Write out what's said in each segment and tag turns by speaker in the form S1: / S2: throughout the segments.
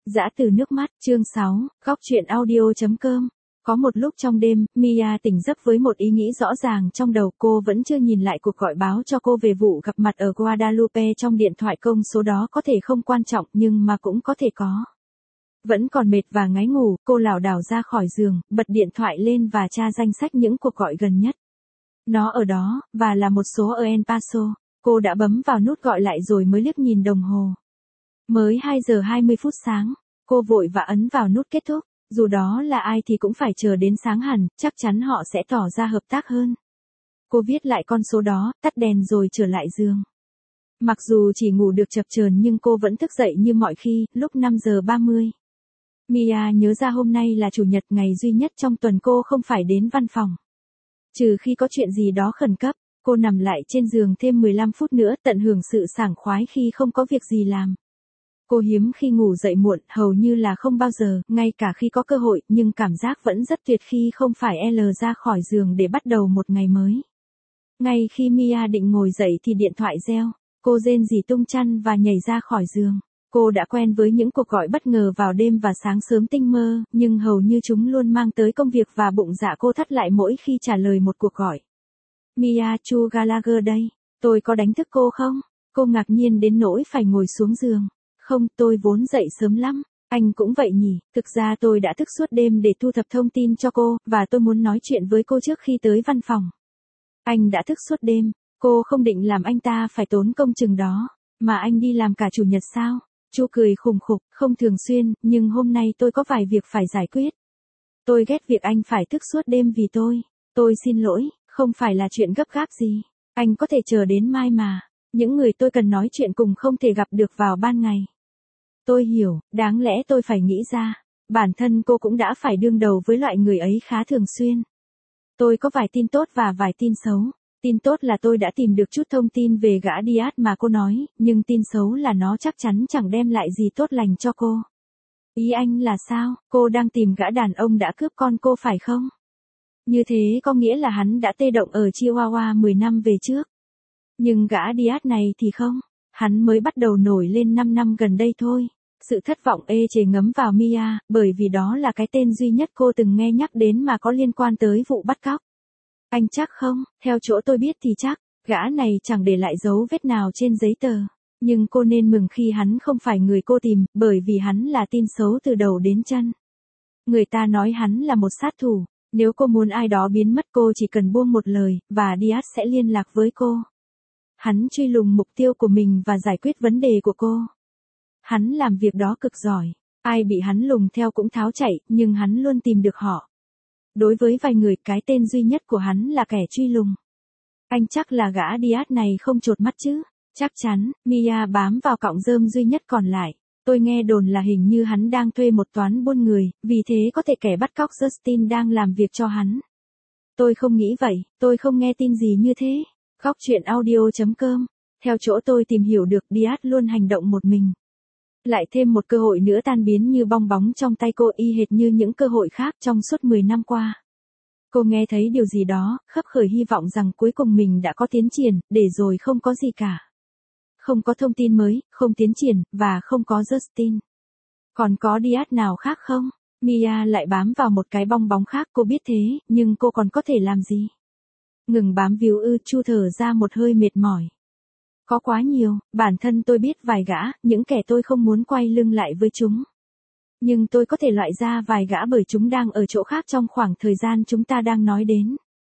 S1: Giã từ nước mắt, chương 6, góc truyện audio.com. Có một lúc trong đêm, Mia tỉnh giấc với một ý nghĩ rõ ràng trong đầu. Cô vẫn chưa nhìn lại cuộc gọi báo cho cô về vụ gặp mặt ở Guadalupe trong điện thoại. Công số đó có thể không quan trọng nhưng mà cũng có thể có. Vẫn còn mệt và ngáy ngủ, cô lảo đảo ra khỏi giường, bật điện thoại lên và tra danh sách những cuộc gọi gần nhất. Nó ở đó, và là một số ở El Paso. Cô đã bấm vào nút gọi lại rồi mới liếc nhìn đồng hồ. Mới 2 giờ 20 phút sáng, cô vội và ấn vào nút kết thúc. Dù đó là ai thì cũng phải chờ đến sáng hẳn, chắc chắn họ sẽ tỏ ra hợp tác hơn. Cô viết lại con số đó, tắt đèn rồi trở lại giường. Mặc dù chỉ ngủ được chập chờn nhưng cô vẫn thức dậy như mọi khi, lúc 5 giờ 30. Mia nhớ ra hôm nay là chủ nhật, ngày duy nhất trong tuần cô không phải đến văn phòng. Trừ khi có chuyện gì đó khẩn cấp, cô nằm lại trên giường thêm 15 phút nữa, tận hưởng sự sảng khoái khi không có việc gì làm. Cô hiếm khi ngủ dậy muộn, hầu như là không bao giờ, ngay cả khi có cơ hội, nhưng cảm giác vẫn rất tuyệt khi không phải ra khỏi giường để bắt đầu một ngày mới. Ngay khi Mia định ngồi dậy thì điện thoại reo, cô rên rỉ tung chăn và nhảy ra khỏi giường. Cô đã quen với những cuộc gọi bất ngờ vào đêm và sáng sớm tinh mơ, nhưng hầu như chúng luôn mang tới công việc và bụng dạ cô thắt lại mỗi khi trả lời một cuộc gọi. Mia, Chu Gallagher đây, tôi có đánh thức cô không? Cô ngạc nhiên đến nỗi phải ngồi xuống giường. Không, tôi vốn dậy sớm lắm. Anh cũng vậy nhỉ, thực ra tôi đã thức suốt đêm để thu thập thông tin cho cô, và tôi muốn nói chuyện với cô trước khi tới văn phòng. Anh đã thức suốt đêm, cô không định làm anh ta phải tốn công chừng đó, mà anh đi làm cả chủ nhật sao? Chu cười khùng khục, không thường xuyên, nhưng hôm nay tôi có vài việc phải giải quyết. Tôi ghét việc anh phải thức suốt đêm vì tôi xin lỗi, không phải là chuyện gấp gáp gì. Anh có thể chờ đến mai mà, những người tôi cần nói chuyện cùng không thể gặp được vào ban ngày. Tôi hiểu, đáng lẽ tôi phải nghĩ ra, bản thân cô cũng đã phải đương đầu với loại người ấy khá thường xuyên. Tôi có vài tin tốt và vài tin xấu. Tin tốt là tôi đã tìm được chút thông tin về gã Diaz mà cô nói, nhưng tin xấu là nó chắc chắn chẳng đem lại gì tốt lành cho cô. Ý anh là sao? Cô đang tìm gã đàn ông đã cướp con cô phải không? Như thế có nghĩa là hắn đã tê động ở Chihuahua 10 năm về trước. Nhưng gã Diaz này thì không, hắn mới bắt đầu nổi lên 5 năm gần đây thôi. Sự thất vọng ê chề ngấm vào Mia, bởi vì đó là cái tên duy nhất cô từng nghe nhắc đến mà có liên quan tới vụ bắt cóc. Anh chắc không? Theo chỗ tôi biết thì chắc, gã này chẳng để lại dấu vết nào trên giấy tờ. Nhưng cô nên mừng khi hắn không phải người cô tìm, bởi vì hắn là tin xấu từ đầu đến chân. Người ta nói hắn là một sát thủ, nếu cô muốn ai đó biến mất cô chỉ cần buông một lời, và Diaz sẽ liên lạc với cô. Hắn truy lùng mục tiêu của mình và giải quyết vấn đề của cô. Hắn làm việc đó cực giỏi, ai bị hắn lùng theo cũng tháo chạy, nhưng hắn luôn tìm được họ. Đối với vài người, cái tên duy nhất của hắn là kẻ truy lùng. Anh chắc là gã Diaz này không chột mắt chứ? Chắc chắn. Mia bám vào cọng rơm duy nhất còn lại. Tôi nghe đồn là hình như hắn đang thuê một toán buôn người, vì thế có thể kẻ bắt cóc Justin đang làm việc cho hắn. Tôi không nghĩ vậy, tôi không nghe tin gì như thế. Góc truyện audio.com. Theo chỗ tôi tìm hiểu được, Diaz luôn hành động một mình. Lại thêm một cơ hội nữa tan biến như bong bóng trong tay cô, y hệt như những cơ hội khác trong suốt 10 năm qua. Cô nghe thấy điều gì đó, khấp khởi hy vọng rằng cuối cùng mình đã có tiến triển, để rồi không có gì cả. Không có thông tin mới, không tiến triển, và không có Justin. Còn có Diaz nào khác không? Mia lại bám vào một cái bong bóng khác, cô biết thế, nhưng cô còn có thể làm gì? Ngừng bám víu ư? Chu thở ra một hơi mệt mỏi. Có quá nhiều, bản thân tôi biết vài gã, những kẻ tôi không muốn quay lưng lại với chúng. Nhưng tôi có thể loại ra vài gã bởi chúng đang ở chỗ khác trong khoảng thời gian chúng ta đang nói đến.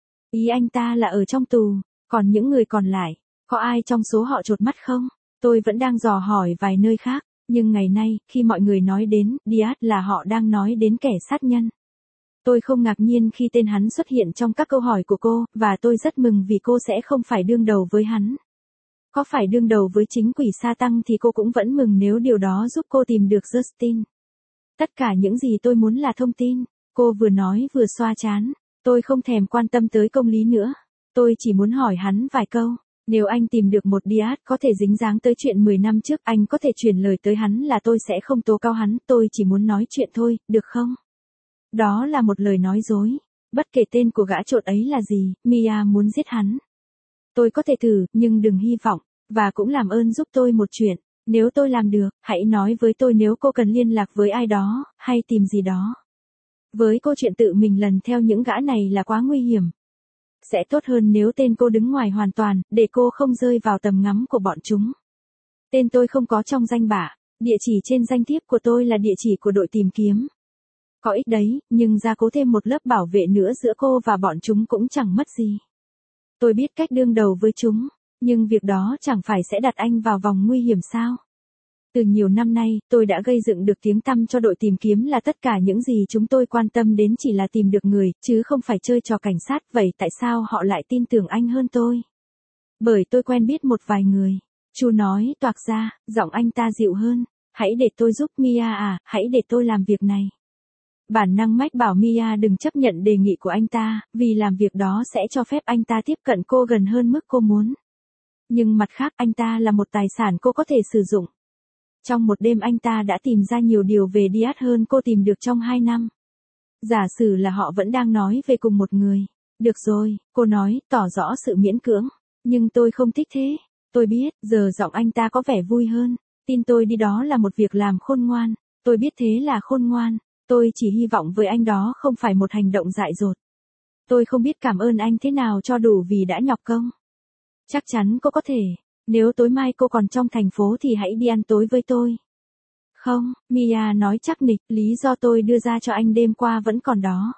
S1: Ý anh ta là ở trong tù, còn những người còn lại, có ai trong số họ chột mắt không? Tôi vẫn đang dò hỏi vài nơi khác, nhưng ngày nay, khi mọi người nói đến Diaz là họ đang nói đến kẻ sát nhân. Tôi không ngạc nhiên khi tên hắn xuất hiện trong các câu hỏi của cô, và tôi rất mừng vì cô sẽ không phải đương đầu với hắn. Có phải đương đầu với chính quỷ sa tăng thì cô cũng vẫn mừng nếu điều đó giúp cô tìm được Justin. Tất cả những gì tôi muốn là thông tin. Cô vừa nói vừa xoa trán. Tôi không thèm quan tâm tới công lý nữa. Tôi chỉ muốn hỏi hắn vài câu. Nếu anh tìm được một Diaz có thể dính dáng tới chuyện 10 năm trước, anh có thể truyền lời tới hắn là tôi sẽ không tố cáo hắn. Tôi chỉ muốn nói chuyện thôi, được không? Đó là một lời nói dối. Bất kể tên của gã trộn ấy là gì, Mia muốn giết hắn. Tôi có thể thử, nhưng đừng hy vọng. Và cũng làm ơn giúp tôi một chuyện. Nếu tôi làm được, hãy nói với tôi nếu cô cần liên lạc với ai đó, hay tìm gì đó. Với cô chuyện tự mình lần theo những gã này là quá nguy hiểm. Sẽ tốt hơn nếu tên cô đứng ngoài hoàn toàn, để cô không rơi vào tầm ngắm của bọn chúng. Tên tôi không có trong danh bạ, địa chỉ trên danh thiếp của tôi là địa chỉ của đội tìm kiếm. Có ích đấy, nhưng gia cố thêm một lớp bảo vệ nữa giữa cô và bọn chúng cũng chẳng mất gì. Tôi biết cách đương đầu với chúng, nhưng việc đó chẳng phải sẽ đặt anh vào vòng nguy hiểm sao? Từ nhiều năm nay, tôi đã gây dựng được tiếng tăm cho đội tìm kiếm là tất cả những gì chúng tôi quan tâm đến chỉ là tìm được người, chứ không phải chơi trò cảnh sát. Vậy tại sao họ lại tin tưởng anh hơn tôi? Bởi tôi quen biết một vài người. Chu nói toạc ra, giọng anh ta dịu hơn. Hãy để tôi giúp Mia à, hãy để tôi làm việc này. Bản năng mách bảo Mia đừng chấp nhận đề nghị của anh ta, vì làm việc đó sẽ cho phép anh ta tiếp cận cô gần hơn mức cô muốn. Nhưng mặt khác anh ta là một tài sản cô có thể sử dụng. Trong một đêm anh ta đã tìm ra nhiều điều về Diaz hơn cô tìm được trong 2 năm. Giả sử là họ vẫn đang nói về cùng một người. Được rồi, cô nói, tỏ rõ sự miễn cưỡng. Nhưng tôi không thích thế. Tôi biết, giờ giọng anh ta có vẻ vui hơn. Tin tôi đi, đó là một việc làm khôn ngoan. Tôi biết thế là khôn ngoan. Tôi chỉ hy vọng với anh đó không phải một hành động dại dột. Tôi không biết cảm ơn anh thế nào cho đủ vì đã nhọc công. Chắc chắn cô có thể. Nếu tối mai cô còn trong thành phố thì hãy đi ăn tối với tôi. Không, Mia nói chắc nịch, lý do tôi đưa ra cho anh đêm qua vẫn còn đó.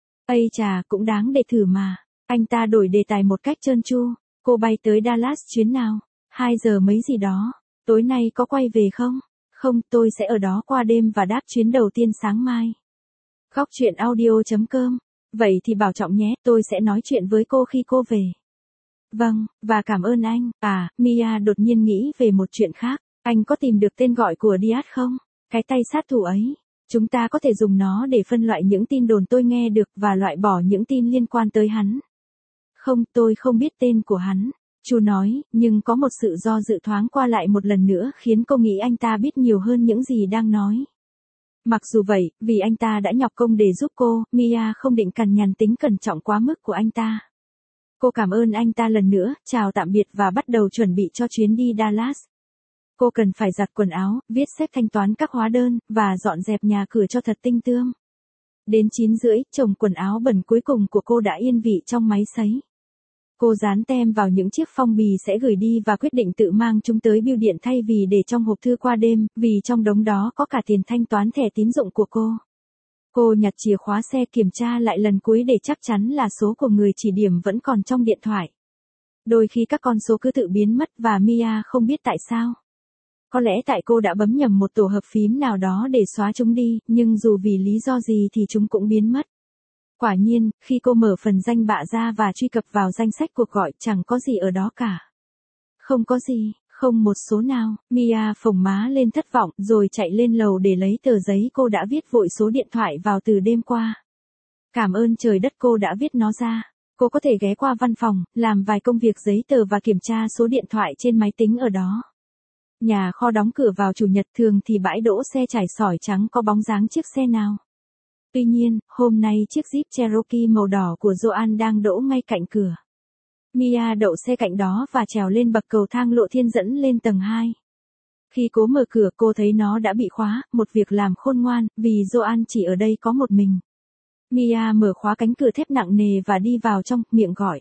S1: Ây chà, cũng đáng để thử mà. Anh ta đổi đề tài một cách trơn tru. Cô bay tới Dallas chuyến nào? 2 giờ mấy gì đó. Tối nay có quay về không? Không, tôi sẽ ở đó qua đêm và đáp chuyến đầu tiên sáng mai. Góc truyện audio.com. Vậy thì bảo trọng nhé, tôi sẽ nói chuyện với cô khi cô về. Vâng, và cảm ơn anh. À, Mia đột nhiên nghĩ về một chuyện khác. Anh có tìm được tên gọi của Diaz không? Cái tay sát thủ ấy. Chúng ta có thể dùng nó để phân loại những tin đồn tôi nghe được và loại bỏ những tin liên quan tới hắn. Không, tôi không biết tên của hắn. Chu nói, nhưng có một sự do dự thoáng qua lại một lần nữa khiến cô nghĩ anh ta biết nhiều hơn những gì đang nói. Mặc dù vậy, vì anh ta đã nhọc công để giúp cô, Mia không định cằn nhằn tính cẩn trọng quá mức của anh ta. Cô cảm ơn anh ta lần nữa, chào tạm biệt và bắt đầu chuẩn bị cho chuyến đi Dallas. Cô cần phải giặt quần áo, viết sách thanh toán các hóa đơn, và dọn dẹp nhà cửa cho thật tinh tươm. Đến 9:30, chồng quần áo bẩn cuối cùng của cô đã yên vị trong máy sấy. Cô dán tem vào những chiếc phong bì sẽ gửi đi và quyết định tự mang chúng tới bưu điện thay vì để trong hộp thư qua đêm, vì trong đống đó có cả tiền thanh toán thẻ tín dụng của cô. Cô nhặt chìa khóa xe kiểm tra lại lần cuối để chắc chắn là số của người chỉ điểm vẫn còn trong điện thoại. Đôi khi các con số cứ tự biến mất và Mia không biết tại sao. Có lẽ tại cô đã bấm nhầm một tổ hợp phím nào đó để xóa chúng đi, nhưng dù vì lý do gì thì chúng cũng biến mất. Quả nhiên, khi cô mở phần danh bạ ra và truy cập vào danh sách cuộc gọi, chẳng có gì ở đó cả. Không có gì, không một số nào. Mia phồng má lên thất vọng rồi chạy lên lầu để lấy tờ giấy cô đã viết vội số điện thoại vào từ đêm qua. Cảm ơn trời đất cô đã viết nó ra. Cô có thể ghé qua văn phòng, làm vài công việc giấy tờ và kiểm tra số điện thoại trên máy tính ở đó. Nhà kho đóng cửa vào chủ nhật, thường thì bãi đỗ xe trải sỏi trắng có bóng dáng chiếc xe nào. Tuy nhiên, hôm nay chiếc Jeep Cherokee màu đỏ của Joan đang đỗ ngay cạnh cửa. Mia đậu xe cạnh đó và trèo lên bậc cầu thang lộ thiên dẫn lên tầng 2. Khi cố mở cửa cô thấy nó đã bị khóa, một việc làm khôn ngoan, vì Joan chỉ ở đây có một mình. Mia mở khóa cánh cửa thép nặng nề và đi vào trong, miệng gọi.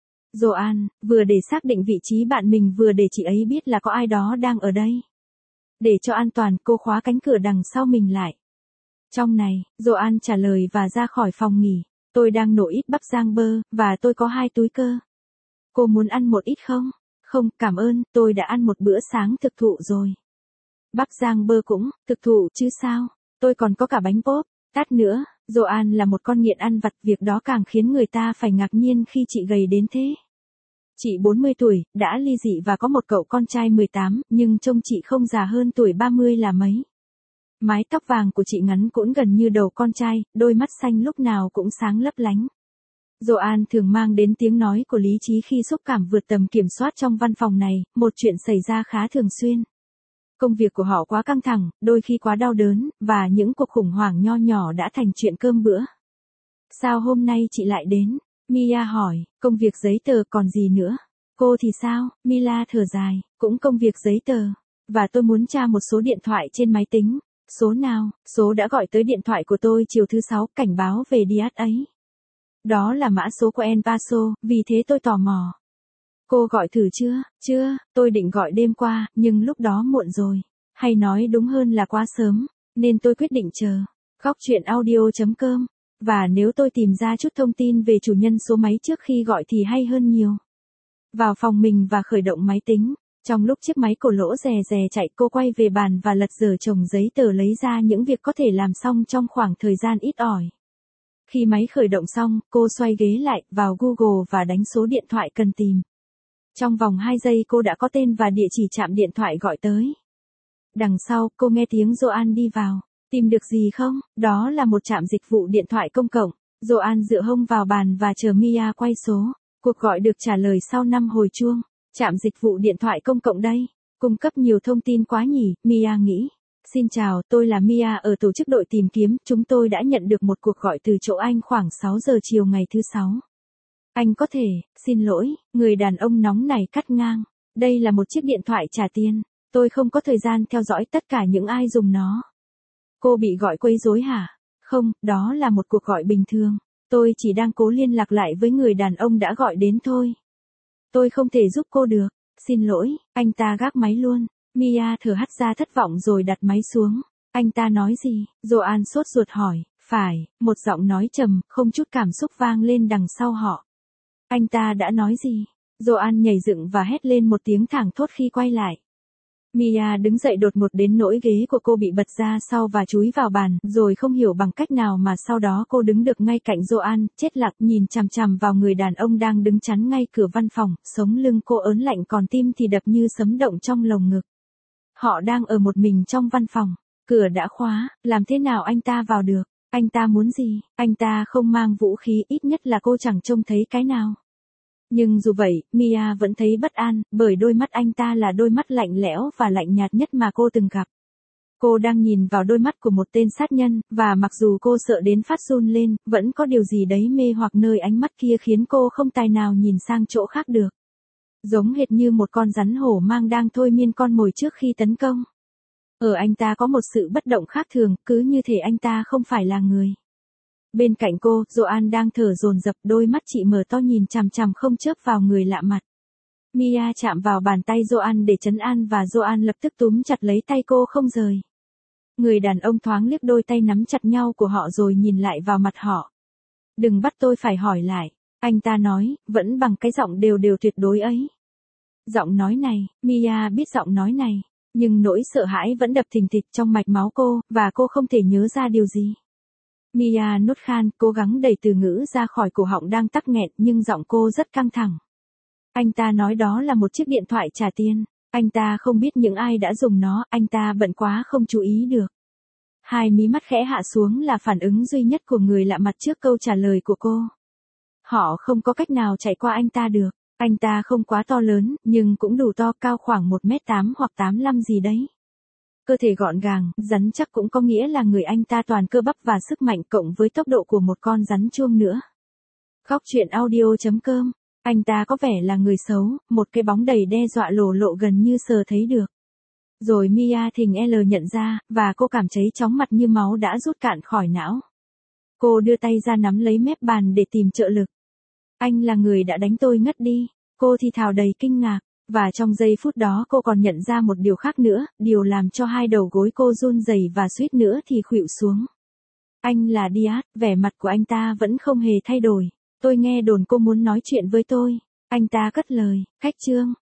S1: Joan, vừa để xác định vị trí bạn mình vừa để chị ấy biết là có ai đó đang ở đây. Để cho an toàn, cô khóa cánh cửa đằng sau mình lại. Trong này, Joan trả lời và ra khỏi phòng nghỉ. Tôi đang nổ ít bắp rang bơ, và tôi có 2 túi cơ. Cô muốn ăn một ít không? Không, cảm ơn, tôi đã ăn một bữa sáng thực thụ rồi. Bắp rang bơ cũng, thực thụ chứ sao? Tôi còn có cả bánh pop. Tát nữa, Joan là một con nghiện ăn vặt, việc đó càng khiến người ta phải ngạc nhiên khi chị gầy đến thế. Chị 40 tuổi, đã ly dị và có một cậu con trai 18, nhưng trông chị không già hơn tuổi 30 là mấy. Mái tóc vàng của chị ngắn cũn gần như đầu con trai, đôi mắt xanh lúc nào cũng sáng lấp lánh. Joan thường mang đến tiếng nói của lý trí khi xúc cảm vượt tầm kiểm soát trong văn phòng này, một chuyện xảy ra khá thường xuyên. Công việc của họ quá căng thẳng, đôi khi quá đau đớn, và những cuộc khủng hoảng nho nhỏ đã thành chuyện cơm bữa. Sao hôm nay chị lại đến? Mia hỏi, công việc giấy tờ còn gì nữa? Cô thì sao? Mila thở dài, cũng công việc giấy tờ. Và tôi muốn tra một số điện thoại trên máy tính. Số nào? Số đã gọi tới điện thoại của tôi chiều thứ 6, cảnh báo về Diaz ấy. Đó là mã số của El Paso, vì thế tôi tò mò. Cô gọi thử chưa? Chưa, tôi định gọi đêm qua, nhưng lúc đó muộn rồi. Hay nói đúng hơn là quá sớm, nên tôi quyết định chờ. Góc chuyện audio.com. Và nếu tôi tìm ra chút thông tin về chủ nhân số máy trước khi gọi thì hay hơn nhiều. Vào phòng mình và khởi động máy tính. Trong lúc chiếc máy cổ lỗ rè rè chạy, cô quay về bàn và lật dở chồng giấy tờ lấy ra những việc có thể làm xong trong khoảng thời gian ít ỏi. Khi máy khởi động xong, cô xoay ghế lại, vào Google và đánh số điện thoại cần tìm. Trong vòng 2 giây cô đã có tên và địa chỉ trạm điện thoại gọi tới. Đằng sau, cô nghe tiếng Joan đi vào. Tìm được gì không? Đó là một trạm dịch vụ điện thoại công cộng. Joan dựa hông vào bàn và chờ Mia quay số. Cuộc gọi được trả lời sau 5 hồi chuông. Trạm dịch vụ điện thoại công cộng đây. Cung cấp nhiều thông tin quá nhỉ, Mia nghĩ. Xin chào, tôi là Mia ở tổ chức đội tìm kiếm. Chúng tôi đã nhận được một cuộc gọi từ chỗ anh khoảng 6 giờ chiều ngày thứ 6. Anh có thể, xin lỗi, người đàn ông nóng này cắt ngang. Đây là một chiếc điện thoại trả tiền. Tôi không có thời gian theo dõi tất cả những ai dùng nó. Cô bị gọi quấy rối hả? Không, đó là một cuộc gọi bình thường. Tôi chỉ đang cố liên lạc lại với người đàn ông đã gọi đến thôi. Tôi không thể giúp cô được. Xin lỗi, anh ta gác máy luôn. Mia thở hắt ra thất vọng rồi đặt máy xuống. Anh ta nói gì? Joan sốt ruột hỏi. Phải, một giọng nói trầm, không chút cảm xúc vang lên đằng sau họ. Anh ta đã nói gì? Joan nhảy dựng và hét lên một tiếng thảng thốt khi quay lại. Mia đứng dậy đột ngột đến nỗi ghế của cô bị bật ra sau và chúi vào bàn, rồi không hiểu bằng cách nào mà sau đó cô đứng được ngay cạnh Joan, chết lặng nhìn chằm chằm vào người đàn ông đang đứng chắn ngay cửa văn phòng, sống lưng cô ớn lạnh còn tim thì đập như sấm động trong lồng ngực. Họ đang ở một mình trong văn phòng, cửa đã khóa, làm thế nào anh ta vào được? Anh ta muốn gì? Anh ta không mang vũ khí, ít nhất là cô chẳng trông thấy cái nào. Nhưng dù vậy, Mia vẫn thấy bất an, bởi đôi mắt anh ta là đôi mắt lạnh lẽo và lạnh nhạt nhất mà cô từng gặp. Cô đang nhìn vào đôi mắt của một tên sát nhân, và mặc dù cô sợ đến phát run lên, vẫn có điều gì đấy mê hoặc nơi ánh mắt kia khiến cô không tài nào nhìn sang chỗ khác được. Giống hệt như một con rắn hổ mang đang thôi miên con mồi trước khi tấn công. Ở anh ta có một sự bất động khác thường, cứ như thể anh ta không phải là người. Bên cạnh cô, Joan đang thở dồn dập, đôi mắt chị mở to nhìn chằm chằm không chớp vào người lạ mặt. Mia chạm vào bàn tay Joan để trấn an và Joan lập tức túm chặt lấy tay cô không rời. Người đàn ông thoáng liếc đôi tay nắm chặt nhau của họ rồi nhìn lại vào mặt họ. Đừng bắt tôi phải hỏi lại, anh ta nói, vẫn bằng cái giọng đều đều tuyệt đối ấy. Giọng nói này, Mia biết giọng nói này, nhưng nỗi sợ hãi vẫn đập thình thịch trong mạch máu cô, và cô không thể nhớ ra điều gì. Mia nuốt khan, cố gắng đẩy từ ngữ ra khỏi cổ họng đang tắc nghẹn, nhưng giọng cô rất căng thẳng. Anh ta nói đó là một chiếc điện thoại trả tiền. Anh ta không biết những ai đã dùng nó, anh ta bận quá không chú ý được. Hai mí mắt khẽ hạ xuống là phản ứng duy nhất của người lạ mặt trước câu trả lời của cô. Họ không có cách nào chạy qua anh ta được. Anh ta không quá to lớn, nhưng cũng đủ to, cao khoảng 1m8 hoặc 85 gì đấy. Cơ thể gọn gàng, rắn chắc cũng có nghĩa là người anh ta toàn cơ bắp và sức mạnh cộng với tốc độ của một con rắn chuông nữa. Góc chuyện audio.com. Anh ta có vẻ là người xấu, một cái bóng đầy đe dọa lộ lộ gần như sờ thấy được. Rồi Mia thình L nhận ra, và cô cảm thấy chóng mặt như máu đã rút cạn khỏi não. Cô đưa tay ra nắm lấy mép bàn để tìm trợ lực. Anh là người đã đánh tôi ngất đi. Cô thì thào đầy kinh ngạc. Và trong giây phút đó cô còn nhận ra một điều khác nữa, điều làm cho hai đầu gối cô run rẩy và suýt nữa thì khuỵu xuống. Anh là Diaz, vẻ mặt của anh ta vẫn không hề thay đổi. Tôi nghe đồn cô muốn nói chuyện với tôi. Anh ta cất lời, khách trương.